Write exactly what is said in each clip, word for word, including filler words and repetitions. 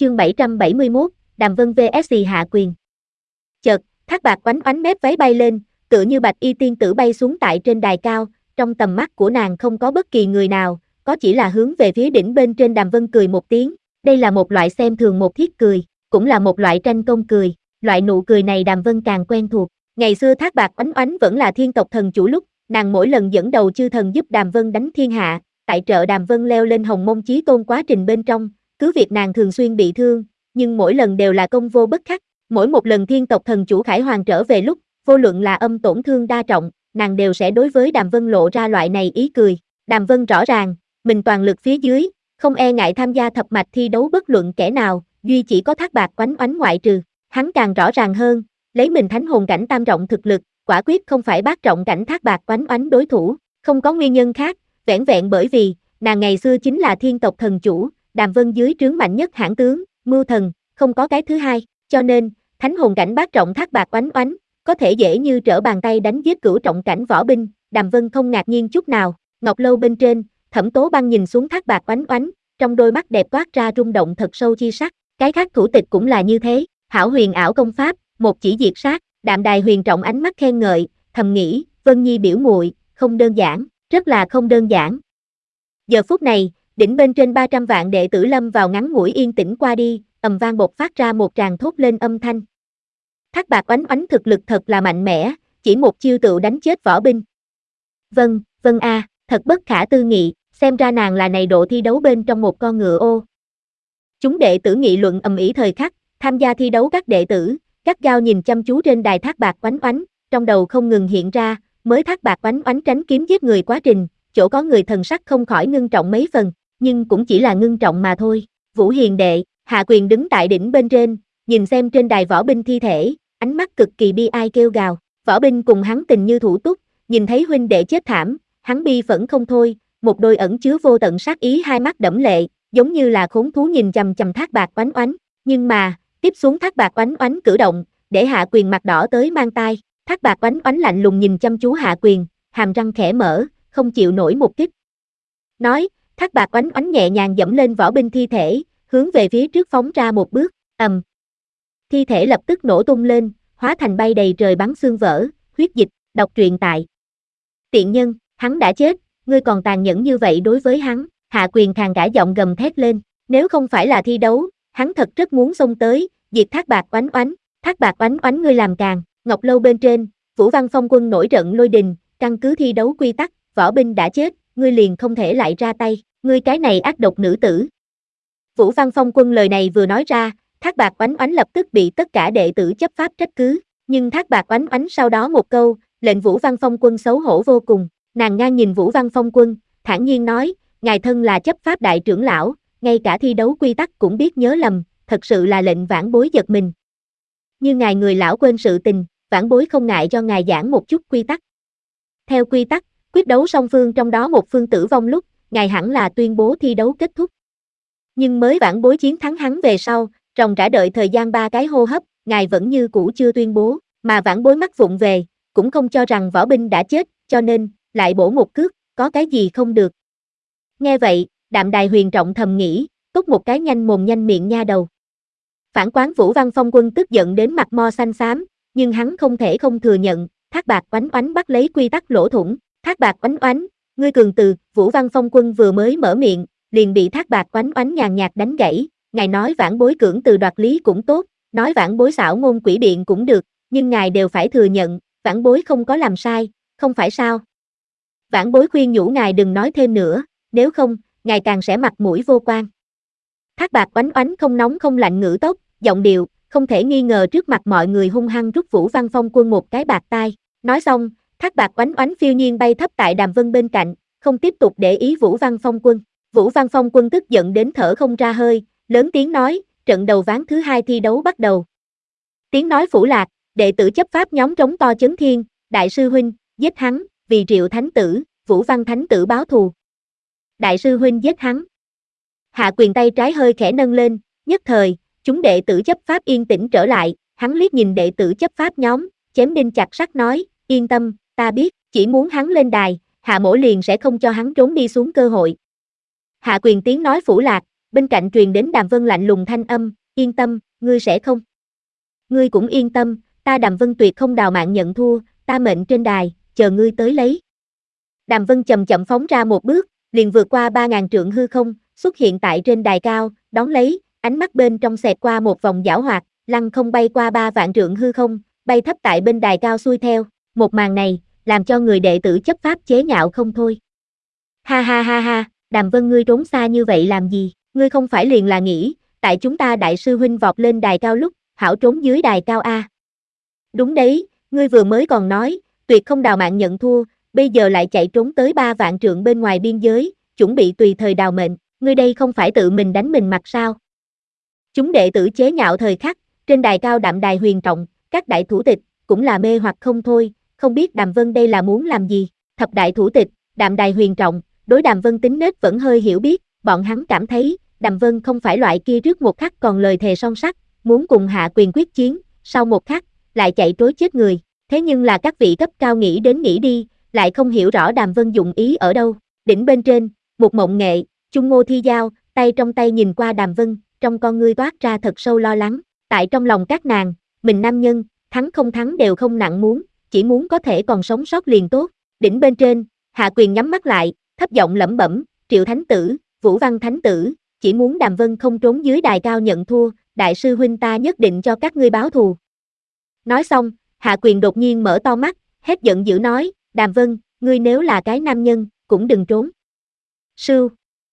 Chương bảy trăm bảy mươi mốt, Đàm Vân vs Hạ Quyền. Chợt, Thác Bạt Oánh Oánh mép váy bay lên, tựa như bạch y tiên tử bay xuống tại trên đài cao, trong tầm mắt của nàng không có bất kỳ người nào, có chỉ là hướng về phía đỉnh bên trên. Đàm Vân cười một tiếng, đây là một loại xem thường một thiết cười, cũng là một loại tranh công cười, loại nụ cười này Đàm Vân càng quen thuộc. Ngày xưa Thác Bạt Oánh Oánh vẫn là thiên tộc thần chủ lúc, nàng mỗi lần dẫn đầu chư thần giúp Đàm Vân đánh thiên hạ, tại trợ Đàm Vân leo lên Hồng Mông Chí Tôn quá trình bên trong, cứ việc nàng thường xuyên bị thương, nhưng mỗi lần đều là công vô bất khắc. Mỗi một lần thiên tộc thần chủ Khải Hoàng trở về lúc, vô luận là âm tổn thương đa trọng, nàng đều sẽ đối với Đàm Vân lộ ra loại này ý cười. Đàm Vân rõ ràng, mình toàn lực phía dưới, không e ngại tham gia thập mạch thi đấu bất luận kẻ nào, duy chỉ có Thác Bạt Oánh Oánh ngoại trừ. Hắn càng rõ ràng hơn, lấy mình thánh hồn cảnh tam trọng thực lực, quả quyết không phải bát trọng cảnh Thác Bạt Oánh Oánh đối thủ, không có nguyên nhân khác, vẻn vẹn bởi vì, nàng ngày xưa chính là thiên tộc thần chủ, Đàm Vân dưới trướng mạnh nhất hãn tướng, mưu thần, không có cái thứ hai, cho nên, thánh hồn cảnh bát trọng Thác Bạt Oánh Oánh, có thể dễ như trở bàn tay đánh giết cửu trọng cảnh võ binh. Đàm Vân không ngạc nhiên chút nào. Ngọc lâu bên trên, Thẩm Tố Băng nhìn xuống Thác Bạt Oánh Oánh, trong đôi mắt đẹp toát ra rung động thật sâu chi sắc. Cái khác thủ tịch cũng là như thế. Hảo huyền ảo công pháp, một chỉ diệt sát. Đạm Đài Huyền trọng ánh mắt khen ngợi, thầm nghĩ, Vân Nhi biểu muội, không đơn giản, rất là không đơn giản. Giờ phút này, đỉnh bên trên ba trăm vạn đệ tử lâm vào ngắn ngủi yên tĩnh qua đi, ầm vang bộc phát ra một tràng thốt lên âm thanh. Thác Bạt Oánh Oánh thực lực thật là mạnh mẽ, chỉ một chiêu tựu đánh chết võ binh. Vâng, vâng a, à, thật bất khả tư nghị, xem ra nàng là này độ thi đấu bên trong một con ngựa ô. Chúng đệ tử nghị luận ầm ĩ thời khắc, tham gia thi đấu các đệ tử, gắt gao nhìn chăm chú trên đài Thác Bạt Oánh Oánh, trong đầu không ngừng hiện ra, mới Thác Bạt Oánh Oánh tránh kiếm giết người quá trình, chỗ có người thần sắc không khỏi ngưng trọng mấy phần, nhưng cũng chỉ là ngưng trọng mà thôi. Vũ Hiền đệ, Hạ Quyền đứng tại đỉnh bên trên, nhìn xem trên đài võ binh thi thể, ánh mắt cực kỳ bi ai kêu gào. Võ binh cùng hắn tình như thủ túc, nhìn thấy huynh đệ chết thảm, hắn bi phẫn không thôi, một đôi ẩn chứa vô tận sát ý hai mắt đẫm lệ, giống như là khốn thú nhìn chằm chằm Thác Bạt Oánh Oánh. Nhưng mà, tiếp xuống Thác Bạt Oánh Oánh cử động, để Hạ Quyền mặt đỏ tới mang tai. Thác Bạt Oánh Oánh lạnh lùng nhìn chăm chú Hạ Quyền, hàm răng khẽ mở, không chịu nổi một kích. Nói, Thác Bạt Oánh Oánh nhẹ nhàng dẫm lên võ binh thi thể, hướng về phía trước phóng ra một bước, ầm. Um. Thi thể lập tức nổ tung lên, hóa thành bay đầy trời bắn xương vỡ, huyết dịch. Đọc truyện tại. Tiện nhân, hắn đã chết, ngươi còn tàn nhẫn như vậy đối với hắn. Hạ Quyền khàn cả giọng gầm thét lên, nếu không phải là thi đấu, hắn thật rất muốn xông tới, diệt Thác Bạt Oánh Oánh. Thác Bạt Oánh Oánh ngươi làm càn. Ngọc lâu bên trên, Vũ Văn Phong Quân nổi trận lôi đình, căn cứ thi đấu quy tắc, võ binh đã chết, ngươi liền không thể lại ra tay, ngươi cái này ác độc nữ tử. Vũ Văn Phong Quân lời này vừa nói ra, Thác Bạt Oánh Oánh lập tức bị tất cả đệ tử chấp pháp trách cứ, nhưng Thác Bạt Oánh Oánh sau đó một câu, lệnh Vũ Văn Phong Quân xấu hổ vô cùng, nàng ngang nhìn Vũ Văn Phong Quân, thản nhiên nói, ngài thân là chấp pháp đại trưởng lão, ngay cả thi đấu quy tắc cũng biết nhớ lầm, thật sự là lệnh vãn bối giật mình. Như ngài người lão quên sự tình, vãn bối không ngại cho ngài giảng một chút quy tắc. Theo quy tắc, quyết đấu song phương trong đó một phương tử vong lúc, ngài hẳn là tuyên bố thi đấu kết thúc. Nhưng mới vãn bối chiến thắng hắn về sau, ròng rã đợi thời gian ba cái hô hấp, ngài vẫn như cũ chưa tuyên bố, mà vãn bối mắc vụng về, cũng không cho rằng võ binh đã chết, cho nên, lại bổ một cước, có cái gì không được. Nghe vậy, Đạm Đài Huyền trọng thầm nghĩ, cốt một cái nhanh mồm nhanh miệng nha đầu. Phản quán Vũ Văn Phong Quân tức giận đến mặt mo xanh xám, nhưng hắn không thể không thừa nhận, Thác Bạt Oánh Oánh bắt lấy quy tắc lỗ thủng. Thác Bạt Oánh Oánh, ngươi cường từ, Vũ Văn Phong Quân vừa mới mở miệng, liền bị Thác Bạt Oánh Oánh nhàn nhạt đánh gãy. Ngài nói vãn bối cưỡng từ đoạt lý cũng tốt, nói vãn bối xảo ngôn quỷ biện cũng được, nhưng ngài đều phải thừa nhận, vãn bối không có làm sai, không phải sao? Vãn bối khuyên nhủ ngài đừng nói thêm nữa, nếu không, ngài càng sẽ mặt mũi vô quan. Thác Bạt Oánh Oánh không nóng không lạnh ngữ tốc, giọng điệu, không thể nghi ngờ trước mặt mọi người hung hăng rút Vũ Văn Phong Quân một cái bạt tai. Nói xong, Thác Bạt Oánh Oánh phiêu nhiên bay thấp tại Đàm Vân bên cạnh, không tiếp tục để ý Vũ Văn Phong Quân. Vũ Văn Phong Quân tức giận đến thở không ra hơi, lớn tiếng nói, trận đầu ván thứ hai thi đấu bắt đầu. Tiếng nói phủ lạc, đệ tử chấp pháp nhóm trống to chấn thiên, đại sư huynh, giết hắn, vì Triệu Thánh Tử, Vũ Văn Thánh Tử báo thù. Đại sư huynh giết hắn. Hạ Quyền tay trái hơi khẽ nâng lên, nhất thời, chúng đệ tử chấp pháp yên tĩnh trở lại, hắn liếc nhìn đệ tử chấp pháp nhóm, chém đinh chặt sắt nói, yên tâm, ta biết, chỉ muốn hắn lên đài, Hạ mỗ liền sẽ không cho hắn trốn đi xuống cơ hội. Hạ Quyền tiếng nói phủ lạc, Bên cạnh truyền đến Đàm Vân lạnh lùng thanh âm, yên tâm, ngươi sẽ không. Ngươi cũng yên tâm, ta Đàm Vân tuyệt không đào mạng nhận thua, ta mệnh trên đài, chờ ngươi tới lấy. Đàm Vân chậm chậm phóng ra một bước, liền vượt qua ba ngàn trượng hư không, xuất hiện tại trên đài cao, đón lấy, ánh mắt bên trong xẹt qua một vòng giảo hoạt, lăng không bay qua ba vạn trượng hư không, bay thấp tại bên đài cao xuôi theo, một màn này, làm cho người đệ tử chấp pháp chế nhạo không thôi. Ha ha ha ha, Đàm Vân ngươi trốn xa như vậy làm gì, ngươi không phải liền là nghĩ, tại chúng ta đại sư huynh vọt lên đài cao lúc, hảo trốn dưới đài cao a. Đúng đấy, ngươi vừa mới còn nói, tuyệt không đào mạng nhận thua, bây giờ lại chạy trốn tới ba vạn trượng bên ngoài biên giới, chuẩn bị tùy thời đào mệnh, ngươi đây không phải tự mình đánh mình mặt sao? Chúng đệ tử chế nhạo thời khắc, trên đài cao đạm đài huyền trọng, các đại thủ tịch, cũng là mê hoặc không thôi, không biết Đàm Vân đây là muốn làm gì, thập đại thủ tịch, đạm đài huyền trọng, đối Đàm Vân tính nết vẫn hơi hiểu biết, bọn hắn cảm thấy, Đàm Vân không phải loại kia trước một khắc còn lời thề son sắt, muốn cùng hạ quyền quyết chiến, sau một khắc, lại chạy trối chết người, thế nhưng là các vị cấp cao nghĩ đến nghĩ đi, lại không hiểu rõ Đàm Vân dụng ý ở đâu, đỉnh bên trên, một mộng nghệ, Chung Ngô Thi Giao, tay trong tay nhìn qua Đàm Vân, trong con ngươi toát ra thật sâu lo lắng, tại trong lòng các nàng, mình nam nhân, thắng không thắng đều không nặng muốn, chỉ muốn có thể còn sống sót liền tốt, đỉnh bên trên, hạ quyền nhắm mắt lại, thấp giọng lẩm bẩm, Triệu Thánh Tử, Vũ Văn Thánh Tử, chỉ muốn Đàm Vân không trốn dưới đài cao nhận thua, đại sư huynh ta nhất định cho các ngươi báo thù. Nói xong, hạ quyền đột nhiên mở to mắt, hết giận dữ nói, Đàm Vân, ngươi nếu là cái nam nhân, cũng đừng trốn. Sưu.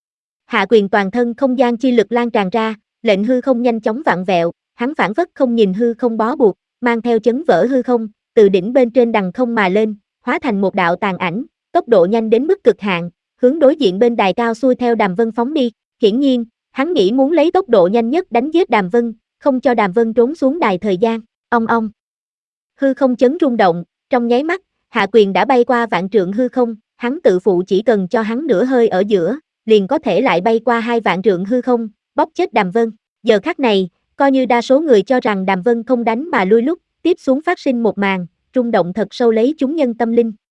Hạ quyền toàn thân không gian chi lực lan tràn ra, lệnh hư không nhanh chóng vặn vẹo, hắn phản phất không nhìn hư không bó buộc, mang theo chấn vỡ hư không, từ đỉnh bên trên đằng không mà lên, hóa thành một đạo tàn ảnh, tốc độ nhanh đến mức cực hạn, hướng đối diện bên đài cao xuôi theo Đàm Vân phóng đi, hiển nhiên, hắn nghĩ muốn lấy tốc độ nhanh nhất đánh giết Đàm Vân, không cho Đàm Vân trốn xuống đài thời gian, ong ong. Hư không chấn rung động, trong nháy mắt, hạ quyền đã bay qua vạn trượng hư không, hắn tự phụ chỉ cần cho hắn nửa hơi ở giữa, liền có thể lại bay qua hai vạn trượng hư không, bóp chết Đàm Vân. Giờ khắc này, coi như đa số người cho rằng Đàm Vân không đánh mà lui lúc, tiếp xuống phát sinh một màn, rung động thật sâu lấy chúng nhân tâm linh.